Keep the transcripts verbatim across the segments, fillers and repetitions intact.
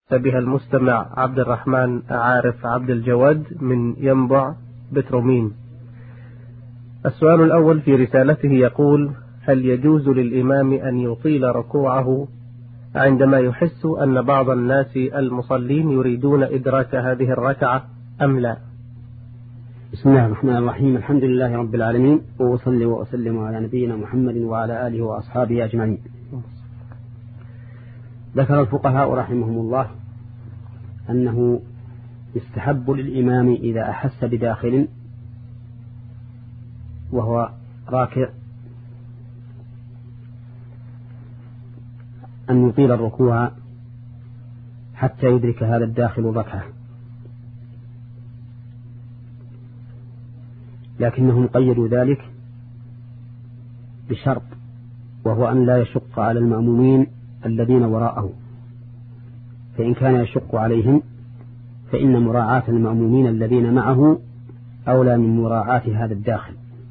بها المستمع عبد الرحمن عارف عبد الجواد من ينبع بترومين. السؤال الأول في رسالته يقول: هل يجوز للإمام أن يطيل ركوعه عندما يحس أن بعض الناس المصلين يريدون إدراك هذه الركعة أم لا؟ بسم الله الرحمن الرحيم. الحمد لله رب العالمين، وأصلي وأسلم على نبينا محمد وعلى آله وأصحابه أجمعين. ذكر الفقهاء رحمهم الله أنه يستحب للإمام إذا أحس بداخل وهو راكع أن يطيل الركوع حتى يدرك هذا الداخل ركعة، لكنهم قيدوا ذلك بشرط، وهو أن لا يشق على المأمومين الذين وراءه، فإن كان يشق عليهم فإن مراعاة المأمومين الذين معه أولى من مراعاة هذا الداخل.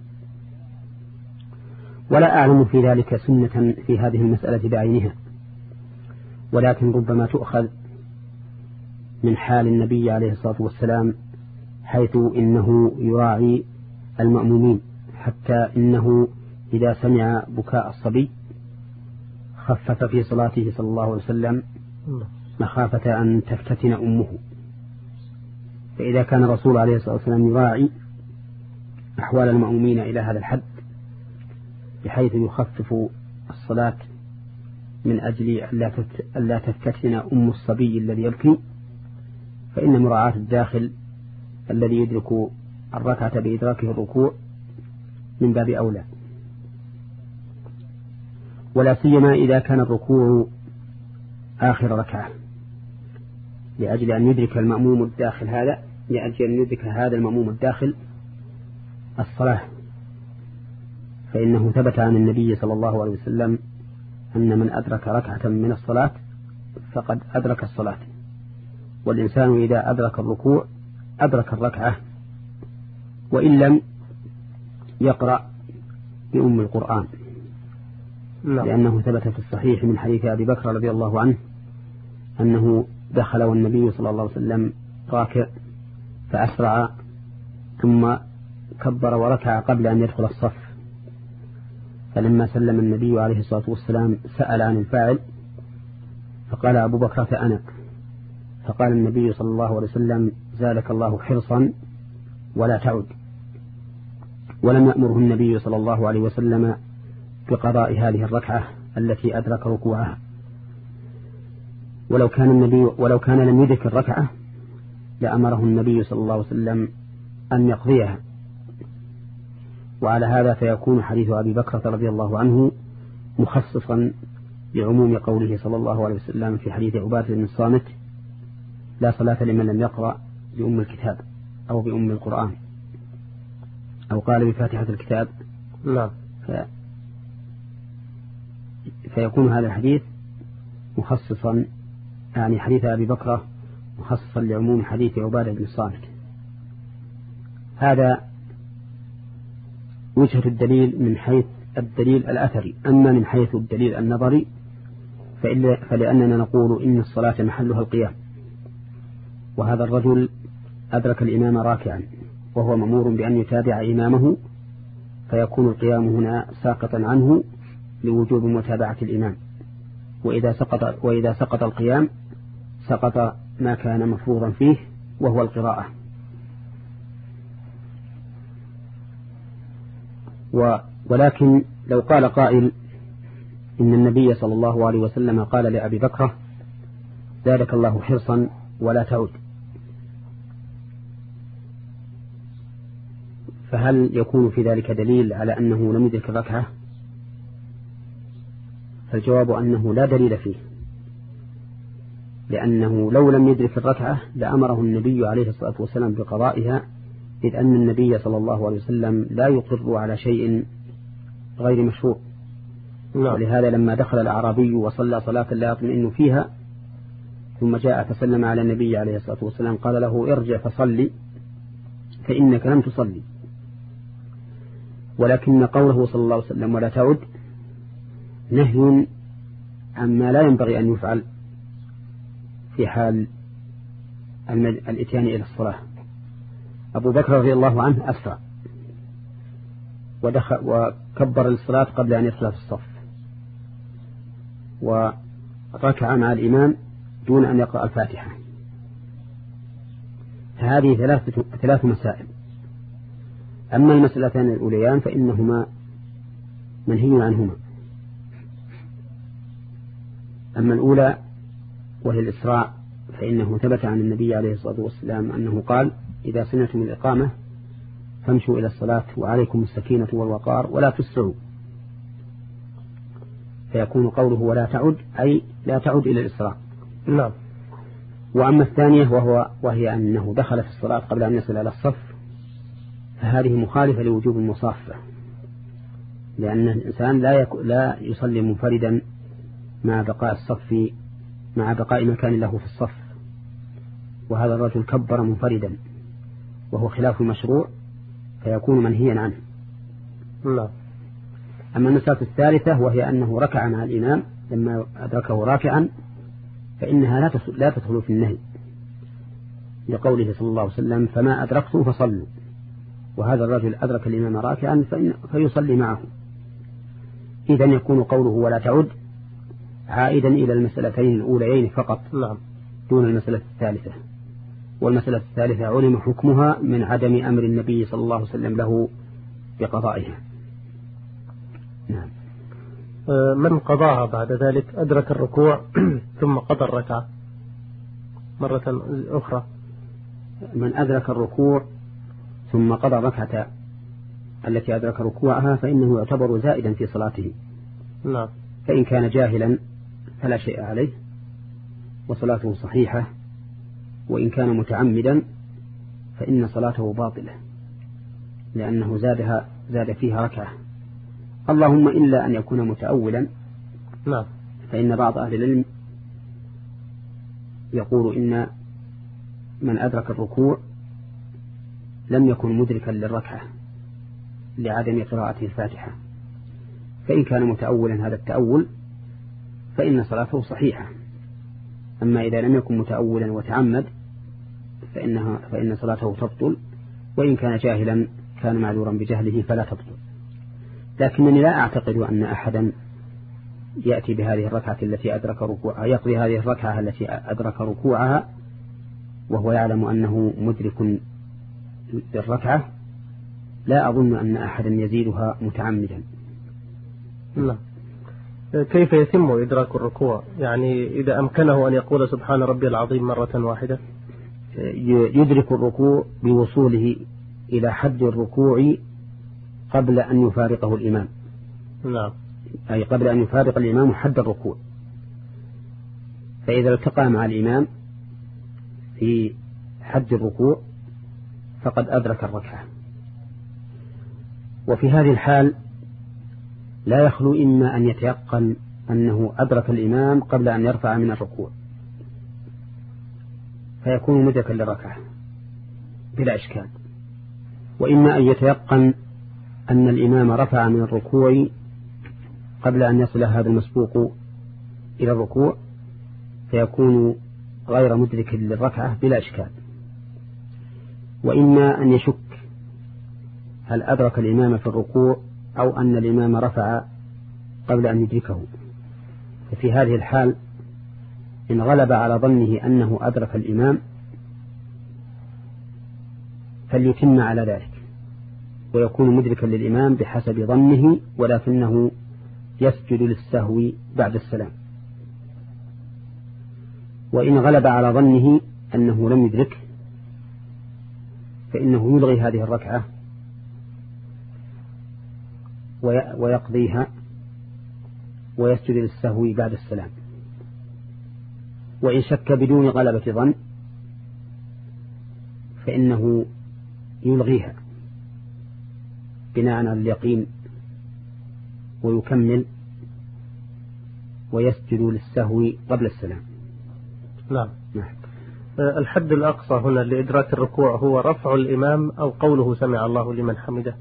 ولا أعلم في ذلك سنة في هذه المسألة بعينها، ولكن ربما تؤخذ من حال النبي عليه الصلاة والسلام، حيث إنه يراعي المأمومين، حتى إنه إذا سمع بكاء الصبي خفف في صلاته صلى الله عليه وسلم مخافة أن تفتتن أمه. فإذا كان الرسول عليه الصلاة والسلام يراعي أحوال المأمومين إلى هذا الحد بحيث يخفف الصلاة من أجل ألا تفتتن أم الصبي الذي يبكي، فإن مراعاة الداخل الذي يدرك الركعة بإدراكه الركوع من باب أولى، ولا سيما إذا كان الركوع آخر ركعة، لأجل أن يدرك المأموم الداخل هذا لأجل أن يدرك هذا المأموم الداخل الصلاة. فإنه ثبت عن النبي صلى الله عليه وسلم أن من أدرك ركعة من الصلاة فقد أدرك الصلاة، والإنسان إذا أدرك الركوع أدرك الركعة وإن لم يقرأ بأم القرآن، لأنه ثبت في الصحيح من حديث أبي بكر رضي الله عنه أنه دخل والنبي صلى الله عليه وسلم راكع فأسرع ثم كبر وركع قبل أن يدخل الصف، فلما سلم النبي عليه الصلاة والسلام سأل عن الفاعل فقال أبو بكر أنا، فقال النبي صلى الله عليه وسلم: زادك الله حرصا ولا تعد. ولم يأمره النبي صلى الله عليه وسلم بقضاء هذه الركعة التي أدرك ركوعها، ولو كان النبي ولو كان لم يدرك الركعة لأمره النبي صلى الله عليه وسلم أن يقضيها. وعلى هذا فيكون حديث أبي بكر رضي الله عنه مخصصا لعموم قوله صلى الله عليه وسلم في حديث عبادة بن الصامت: لا صلاة لمن لم يقرأ بأم الكتاب أو بأم القرآن، أو قال بفاتحة الكتاب. لا. ف... فيكون هذا الحديث مخصصا، يعني حديث أبي بكر مخصصا لعموم حديث عبادة بن الصامت. هذا وجهة الدليل من حيث الدليل الأثري. أما من حيث الدليل النظري فلأننا نقول إن الصلاة محلها القيام، وهذا الرجل أدرك الإمام راكعا وهو مأمور بأن يتابع إمامه، فيكون القيام هنا ساقطا عنه لوجوب متابعة الإمام، وإذا سقط, وإذا سقط القيام سقط ما كان مفروضا فيه وهو القراءة. ولكن لو قال قائل إن النبي صلى الله عليه وسلم قال لأبي بكر: زادك الله حرصا ولا تعد، فهل يكون في ذلك دليل على أنه لم يدرك الركعة؟ فالجواب أنه لا دليل فيه، لأنه لو لم يدرك الركعة لأمره النبي عليه الصلاة والسلام بقضائها، إذ أن النبي صلى الله عليه وسلم لا يقر على شيء غير مشروع. ولهذا لما دخل الأعرابي وصلى صلاة لا يطمئن فيها ثم جاء فسلم على النبي عليه الصلاة والسلام قال له: ارجع فصلي فإنك لم تصلي. ولكن قوله صلى الله عليه وسلم ولا تعد نهي عما لا ينبغي أن يفعل، في حال الاتيان إلى الصلاة. أبو بكر رضي الله عنه أسرع ودخل وكبر الصلاة قبل أن يدخل في الصف، وركع مع الإمام دون أن يقرأ الفاتحة. فهذه ثلاث ثلاث مسائل. أما المسألتان الأوليان فإنهما منهي عنهما. أما الأولى وهي الإسراع فإنه ثبت عن النبي عليه الصلاة والسلام أنه قال: إذا سمعتم الإقامة فامشوا إلى الصلاة وعليكم السكينة والوقار ولا تسرعوا. فيكون قوله ولا تعد أي لا تعد إلى الإسراع. نعم. وأما الثانية وهو وهي أنه دخل في الصلاة قبل أن يصل إلى الصف، فهذه مخالفة لوجوب المصافة، لأن الإنسان لا يك... لا يصلي منفردا مع بقاء الصف مع بقاء مكان له في الصف، وهذا الرجل كبر منفردا وهو خلاف المشروع فيكون منهيا عنه. لا. أما المسألة الثالثة وهي أنه ركع مع الإمام لما أدركه راكعا، فإنها لا لا تدخل في النهي، لقوله صلى الله عليه وسلم: فما أدركتم فصلوا. وهذا الرجل أدرك الإمام راكعا فيصلي معه. إذن يكون قوله ولا تعد عائدا إلى المسألتين الأوليين فقط، نعم، دون المسألة الثالثة. والمسألة الثالثة علم حكمها من عدم أمر النبي صلى الله عليه وسلم له بقضائها. نعم. من قضاها بعد ذلك أدرك الركوع ثم قضى الركعة مرة أخرى. من أدرك الركوع ثم قضى الركعة التي أدرك ركوعها فإنه يعتبر زائدا في صلاته. نعم. فإن كان جاهلا فلا شيء عليه وصلاته صحيحة، وإن كان متعمدا فإن صلاته باطلة لأنه زادها زاد فيها ركعة، اللهم إلا أن يكون متأولا. نعم. فإن بعض أهل العلم يقول إن من أدرك الركوع لم يكن مدركا للركعة لعدم قراءته الفاتحة، فإن كان متأولا هذا التأول فإن صلاته صحيحة. أما إذا لم يكن متأولا وتعمد فإنها فإن صلاته تبطل، وإن كان جاهلا كان معذورا بجهله فلا تبطل. لكنني لا أعتقد أن أحدا يأتي بهذه الركعة التي أدرك ركوعها يقضي هذه الركعة التي أدرك ركوعها وهو يعلم أنه مدرك للركعة. لا أظن أن أحدا يزيدها متعمدا. لا. كيف يتم إدراك الركوع؟ يعني إذا أمكنه أن يقول سبحان ربي العظيم مرة واحدة؟ يدرك الركوع بوصوله إلى حد الركوع قبل أن يفارقه الإمام. نعم. أي قبل أن يفارق الإمام حد الركوع، فإذا التقى مع الإمام في حد الركوع فقد أدرك الركعة. وفي هذه الحال لا يخلو إما أن يتيقن أنه أدرك الإمام قبل أن يرفع من الركوع فيكون مدركا للركعة بلا إشكال، وإما أن يتيقن أن الإمام رفع من الركوع قبل أن يصل هذا المسبوق إلى الركوع فيكون غير مدرك للركعة بلا إشكال، وإما أن يشك هل أدرك الإمام في الركوع أو أن الإمام رفع قبل أن يدركه. ففي هذه الحال إن غلب على ظنه أنه أدرك الإمام فليتم على ذلك ويكون مدركا للإمام بحسب ظنه، ولكنه يسجد للسهو بعد السلام. وإن غلب على ظنه أنه لم يدرك فإنه يلغي هذه الركعة ويقضيها ويسجد للسهو بعد السلام. وإن شك بدون غلبة ظن فإنه يلغيها بناء على اليقين ويكمل ويسجد للسهو قبل السلام. نعم. نعم. الحد الأقصى هنا لإدراك الركوع هو رفع الإمام أو قوله سمع الله لمن حمده؟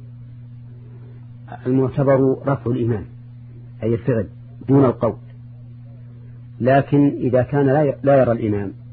المعتبر رفع الإمام أي الفعل دون القول، لكن إذا كان لا يرى الإمام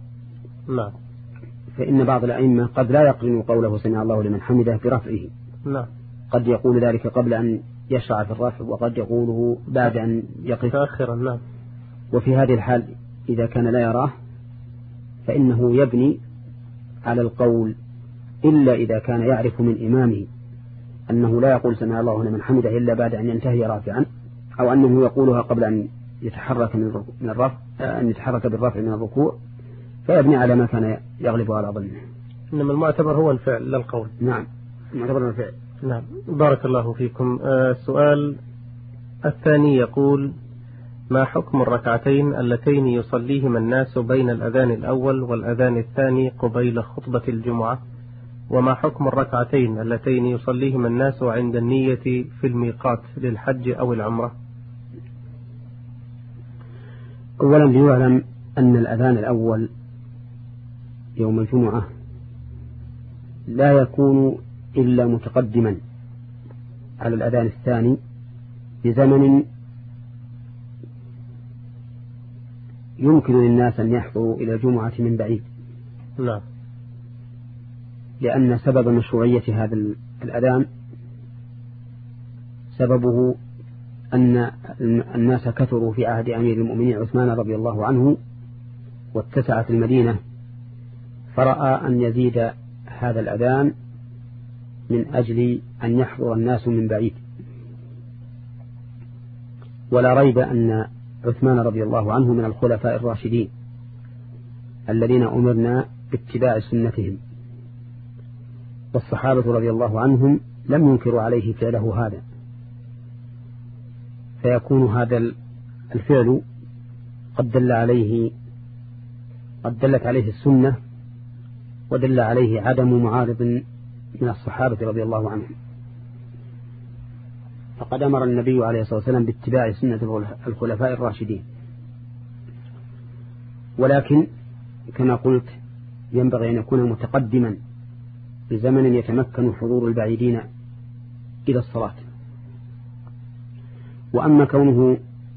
نعم. فإن بعض الأئمة قد لا يقرن قوله سمع الله لمن حمده برفعه. نعم. قد يقول ذلك قبل أن يشرع في الرفع، وقد يقوله بعد أن يقف آخرا. نعم. وفي هذه الحال إذا كان لا يراه فإنه يبني على القول، إلا إذا كان يعرف من إمامه أنه لا يقول سمع الله لمن حمده إلا بعد أن ينتهي رافعا، أو أنه يقولها قبل أن يتحرك من الرفع، أن يتحرك بالرفع من الركوع، فيبني على ما كان يغلب على ظنه. إنما المعتبر هو الفعل لا القول. نعم، المعتبر الفعل. نعم. بارك الله فيكم. السؤال الثاني يقول: ما حكم الركعتين اللتين يصليهما الناس بين الأذان الأول والأذان الثاني قبيل خطبة الجمعة؟ وما حكم الركعتين اللتين يصليهما الناس عند النية في الميقات للحج أو العمرة؟ أولا ليعلم أن الأذان الأول يوم الجمعة لا يكون إلا متقدما على الأذان الثاني بزمن يمكن للناس أن يحضروا إلى الجمعة من بعيد. لا. لأن سبب مشروعية هذا الأذان سببه أن الناس كثروا في عهد أمير المؤمنين عثمان رضي الله عنه، واتسعت المدينة، فرأى أن يزيد هذا الأذان من أجل أن يحضر الناس من بعيد. ولا ريب أن عثمان رضي الله عنه من الخلفاء الراشدين الذين أمرنا باتباع سنتهم، والصحابة رضي الله عنهم لم ينكروا عليه فعله هذا، فيكون هذا الفعل قد دل عليه قد دلت عليه السنة، ودل عليه عدم معارض من الصحابة رضي الله عنهم. فقد أمر النبي عليه الصلاة والسلام باتباع سنة الخلفاء الراشدين، ولكن كما قلت ينبغي أن يكون متقدما بزمن يتمكن حضور البعيدين إلى الصلاة. وأما كونه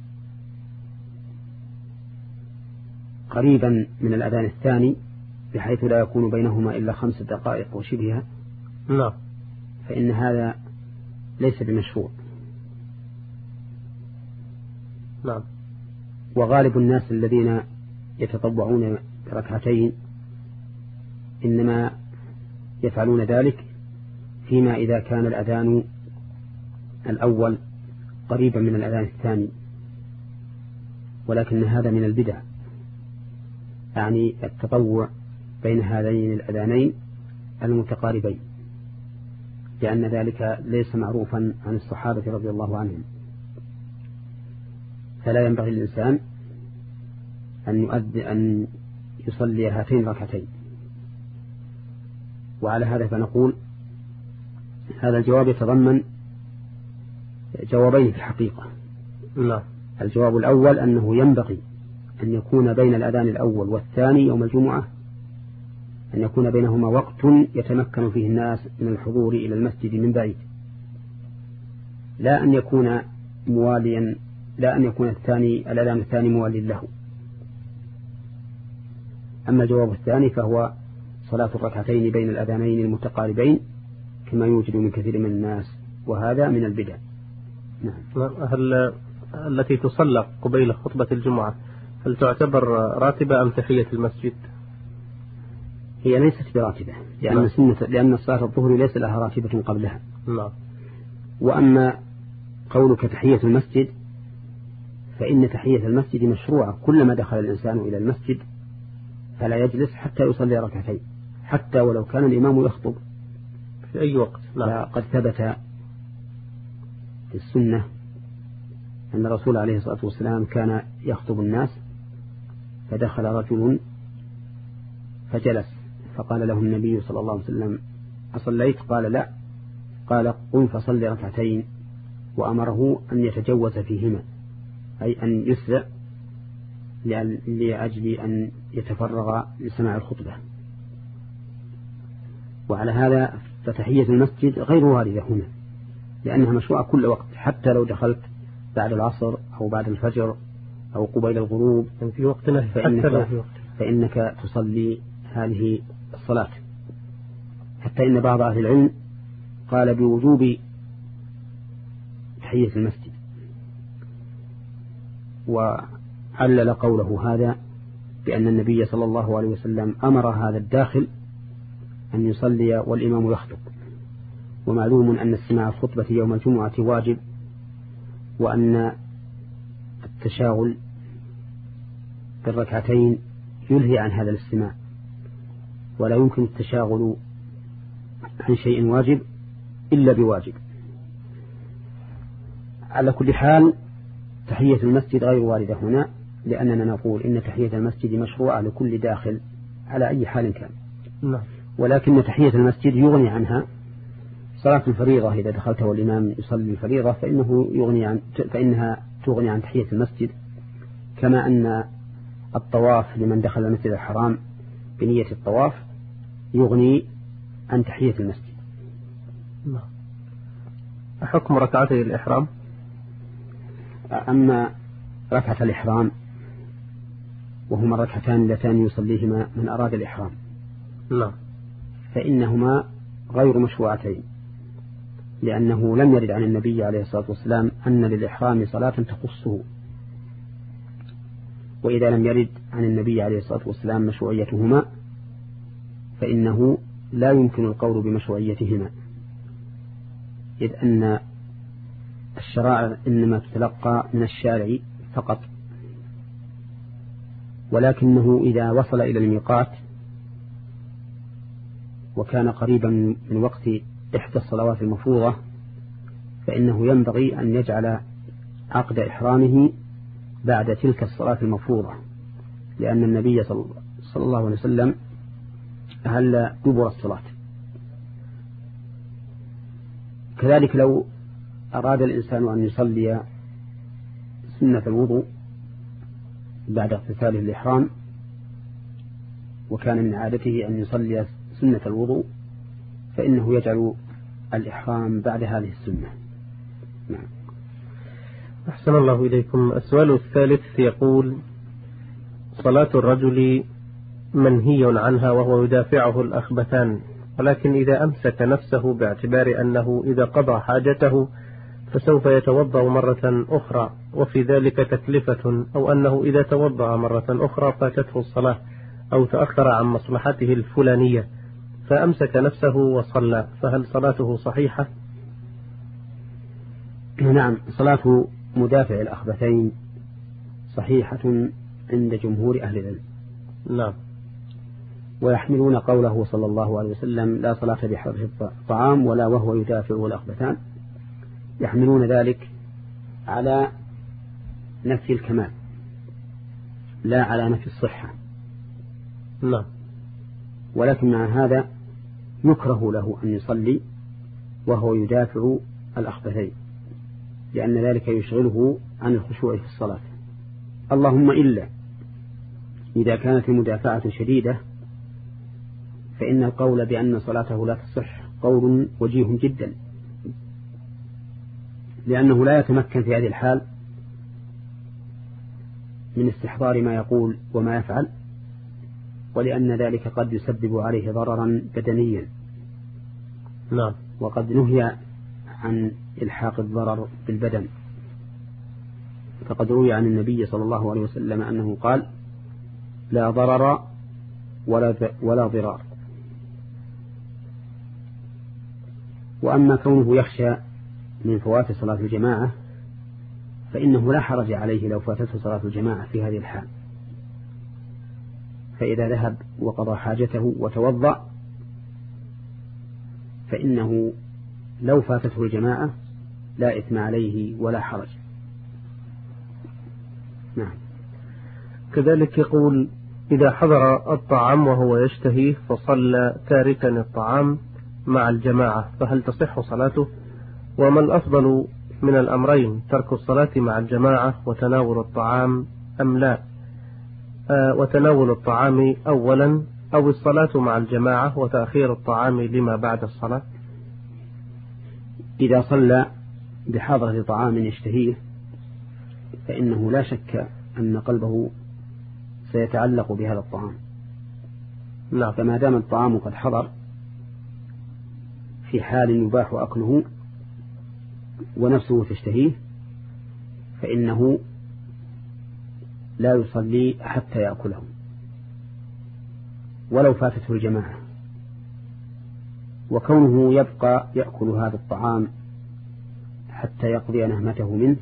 قريبا من الأذان الثاني بحيث لا يكون بينهما إلا خمس دقائق وشبهها، لا، فإن هذا ليس بمشروع. نعم. وغالب الناس الذين يتطوعون بركعتين إنما يفعلون ذلك فيما إذا كان الأذان الأول قريبا من الأذان الثاني، ولكن هذا من البدع، يعني التطوع بين هذين الأذانين المتقاربين، لأن ذلك ليس معروفا عن الصحابة رضي الله عنهم. فلا ينبغي للإنسان أن يؤدي أن يصلي هاتين الركعتين. وعلى هذا فنقول هذا الجواب يتضمن جوابين في الحقيقة. لا. الجواب الأول أنه ينبغي أن يكون بين الأذان الأول والثاني يوم الجمعة أن يكون بينهما وقت يتمكن فيه الناس من الحضور إلى المسجد من بعيد، لا أن يكون مواليا لا أن يكون الثاني الأذان الثاني موالي له. أما الجواب الثاني فهو صلاة الركعتين بين الأذانين المتقاربين كما يوجد من كثير من الناس، وهذا من البدع. نعم. هل التي تصلى قبيل خطبة الجمعة هل تعتبر راتبة أم تحية المسجد؟ هي ليست براتبة، لأن سنة لأن صلاة الظهر ليس لها راتبة قبلها. نعم. وأما قولك تحية المسجد فإن تحية المسجد مشروعة، كلما دخل الإنسان إلى المسجد فلا يجلس حتى يصلي ركعتين، حتى ولو كان الإمام يخطب في أي وقت. نعم. قد ثبت في السنة أن الرسول عليه الصلاة والسلام كان يخطب الناس فدخل رجل فجلس، فقال له النبي صلى الله عليه وسلم: أصليت؟ قال: لا. قال: قم فصل ركعتين، وأمره أن يتجوز فيهما، أي أن يسرع لأجل أن يتفرغ لسماع الخطبة. وعلى هذا فتحية المسجد غير واردة هنا، لأنها مشروعة كل وقت، حتى لو دخلت بعد العصر أو بعد الفجر أو قبيل الغروب في وقتنا فإنك, فإنك تصلي هذه الصلاة، حتى إن بعض أهل العلم قال بوجوب تحية المسجد، وعلل قوله هذا بأن النبي صلى الله عليه وسلم أمر هذا الداخل أن يصلي والإمام يخطب، ومعلوم أن استماع الخطبة يوم الجمعة واجب، وأن التشاغل بالركعتين يلهي عن هذا الاستماع، ولا يمكن التشاغل عن شيء واجب إلا بواجب. على كل حال تحية المسجد غير واردة هنا، لأننا نقول إن تحية المسجد مشروعة لكل داخل على أي حال كان. نعم. ولكن تحية المسجد يغني عنها صلاة الفريضة، إذا دخلت والإمام يصلي الفريضة فإنه يغني عن فإنها تغني عن تحية المسجد، كما أن الطواف لمن دخل المسجد الحرام بنية الطواف يغني عن تحية المسجد. نعم. حكم ركعتي الإحرام؟ أما ركعة الإحرام وهما الركعتان اللتان يصليهما من أراد الإحرام، نعم، فإنهما غير مشروعتين، لأنه لم يرد عن النبي عليه الصلاة والسلام أن للإحرام صلاة تخصه، وإذا لم يرد عن النبي عليه الصلاة والسلام مشروعيتهما فإنه لا يمكن القول بمشروعيتهما، إذ أن الشرائع إنما تتلقى من الشارع فقط، ولكنه إذا وصل إلى الميقات وكان قريبا من وقت إحدى الصلوات المفروضة فإنه ينبغي أن يجعل عقد إحرامه بعد تلك الصلاة المفروضة، لأن النبي صلى الله عليه وسلم أهل دبر الصلاة. كذلك لو أراد الإنسان أن يصلي سنة الوضوء بعد اغتساله الإحرام، وكان من عادته أن يصلي سنة الوضوء، فإنه يجعل الإحرام بعد هذه السنة. نعم. أحسن الله إليكم. السؤال الثالث يقول: صلاة الرجل منهي عنها وهو يدافعه الأخبثان، ولكن إذا أمسك نفسه باعتبار أنه إذا قضى حاجته فسوف يتوضأ مرة أخرى وفي ذلك تكلفة، أو أنه إذا توضأ مرة أخرى فاتته الصلاة أو تأخر عن مصلحته الفلانية فأمسك نفسه وصلى، فهل صلاته صحيحة؟ نعم، صلاة مدافع الأخبثين صحيحة عند جمهور أهل العلم. نعم. ويحملون قوله صلى الله عليه وسلم: لا صلاة بحضر الطعام ولا وهو يدافع الأخبثان، يحملون ذلك على نفي الكمال لا على نفي الصحة. نعم. ولكن مع هذا يكره له أن يصلي وهو يدافع الأخبثين، لأن ذلك يشغله عن الخشوع في الصلاة، اللهم إلا إذا كانت المدافعة شديدة، فإن القول بأن صلاته لا تصح قول وجيه جدا، لأنه لا يتمكن في هذه الحال من استحضار ما يقول وما يفعل، ولأن ذلك قد يسبب عليه ضررا بدنيا. نعم. وقد نهي عن إلحاق الضرر بالبدن، فقد روي عن النبي صلى الله عليه وسلم أنه قال: لا ضرر ولا ولا ضرار. وأما كونه يخشى من فوات صلاة الجماعة فإنه لا حرج عليه لو فاتته صلاة الجماعة في هذه الحال، فإذا ذهب وقضى حاجته وتوضأ فإنه لو فاتته الجماعة لا إثم عليه ولا حرج. نعم. كذلك يقول: إذا حضر الطعام وهو يشتهيه فصلى تاركا الطعام مع الجماعة فهل تصح صلاته؟ وما الأفضل من الأمرين، ترك الصلاة مع الجماعة وتناول الطعام أم لا؟ آه وتناول الطعام أولا أو الصلاة مع الجماعة وتأخير الطعام لما بعد الصلاة؟ إذا صلى بحضرة طعام يشتهيه فإنه لا شك أن قلبه سيتعلق بهذا الطعام، نعم. فما دام الطعام قد حضر في حال يباح أكله ونفسه تشتهيه فإنه لا يصلي حتى يأكله ولو فاتته الجماعة. وكونه يبقى يأكل هذا الطعام حتى يقضي نهمته منه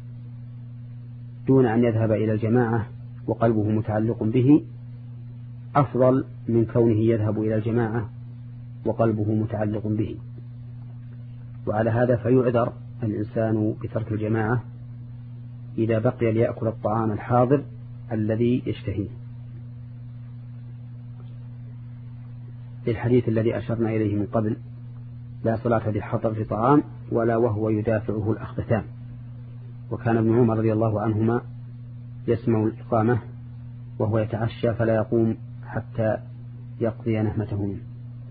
دون أن يذهب إلى الجماعة وقلبه متعلق به أفضل من كونه يذهب إلى الجماعة وقلبه متعلق به. وعلى هذا فيعذر الإنسان بترك الجماعة إذا بقي ليأكل الطعام الحاضر الذي يشتهيه، للحديث الذي أشرنا إليه من قبل: لا صلاة بالحضر في طعام ولا وهو يدافعه الأخبثان. وكان ابن عمر رضي الله عنهما يسمع الإقامة وهو يتعشى فلا يقوم حتى يقضي نهمته منه.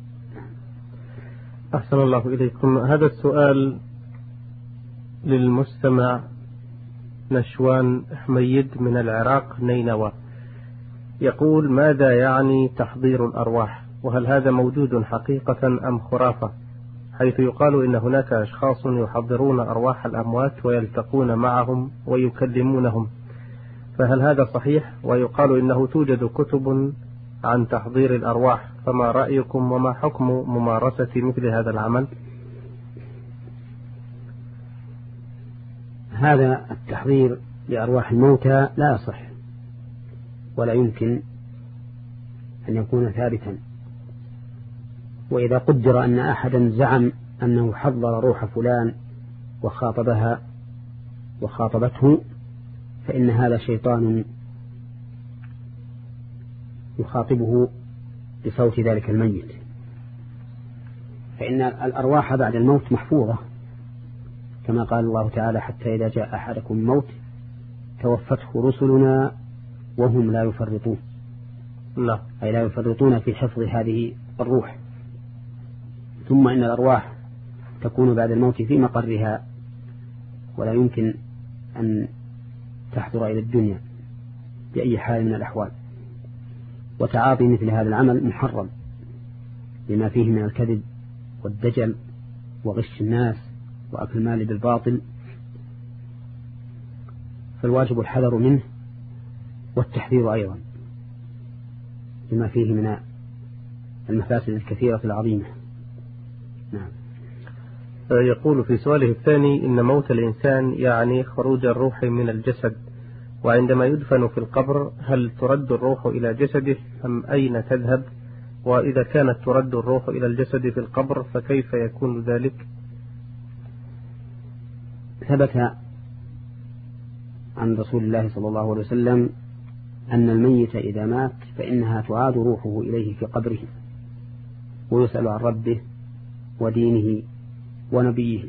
أحسن الله إليكم. هذا السؤال للمستمع نشوان حميد من العراق نينوى، يقول: ماذا يعني تحضير الأرواح؟ وهل هذا موجود حقيقة أم خرافة؟ حيث يقال إن هناك أشخاص يحضرون أرواح الأموات ويلتقون معهم ويكلمونهم، فهل هذا صحيح؟ ويقال إنه توجد كتب عن تحضير الأرواح، فما رأيكم وما حكم ممارسة مثل هذا العمل؟ هذا التحضير لأرواح الموتى لا يصح ولا يمكن أن يكون ثابتا. وإذا قدر أن أحدا زعم أنه حضر روح فلان وخاطبها وخاطبته فإن هذا شيطان يخاطبه بصوت ذلك الميت، فإن الأرواح بعد الموت محفوظة كما قال الله تعالى: حتى إذا جاء أحدكم الموت توفته رسلنا وهم لا يفرطون. لا. أي لا يفرطون في حفظ هذه الروح. ثم إن الأرواح تكون بعد الموت في مقرها ولا يمكن أن تحضر إلى الدنيا بأي حال من الأحوال. وتعاطي مثل هذا العمل محرم لما فيه من الكذب والدجل وغش الناس وأكل المال بالباطل، فالواجب الحذر منه والتحذير أيضا لما فيه من المفاسد الكثيرة العظيمة. نعم. يقول في سؤاله الثاني: إن موت الإنسان يعني خروج الروح من الجسد، وعندما يدفن في القبر هل ترد الروح إلى جسده أم أين تذهب؟ وإذا كانت ترد الروح إلى الجسد في القبر فكيف يكون ذلك؟ ثبت عن رسول الله صلى الله عليه وسلم أن الميت إذا مات فإنها تعاد روحه إليه في قبره ويسأل عن ربه ودينه ونبيه،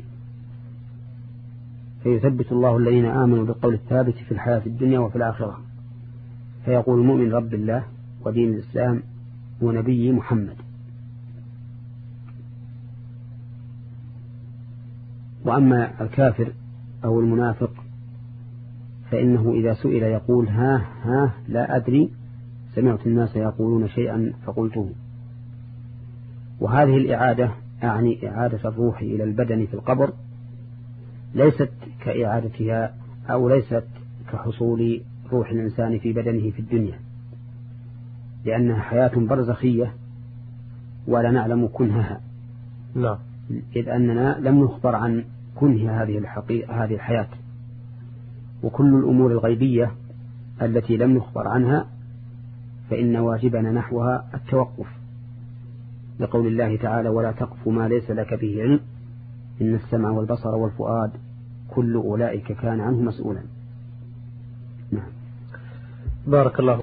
فيثبت الله الذين آمنوا بالقول الثابت في الحياة الدنيا وفي الآخرة، فيقول المؤمن: رب الله ودين الإسلام ونبي محمد. وأما الكافر أو المنافق فإنه إذا سئل يقول: ها ها لا أدري، سمعت الناس يقولون شيئا فقلته. وهذه الإعادة أعني إعادة الروح إلى البدن في القبر ليست كإعادتها أو ليست كحصول روح الإنسان في بدنه في الدنيا، لأنها حياة برزخية ولا نعلم كنهها. لا. إذ أننا لم نخبر عن كنه هذه الحقيقة هذه الحياة، وكل الأمور الغيبية التي لم نخبر عنها فإن واجبنا نحوها التوقف، لقول الله تعالى: ولا تقف ما ليس لك به علم إن السمع والبصر والفؤاد كل أولئك كان عنه مسؤولا. نعم. بارك الله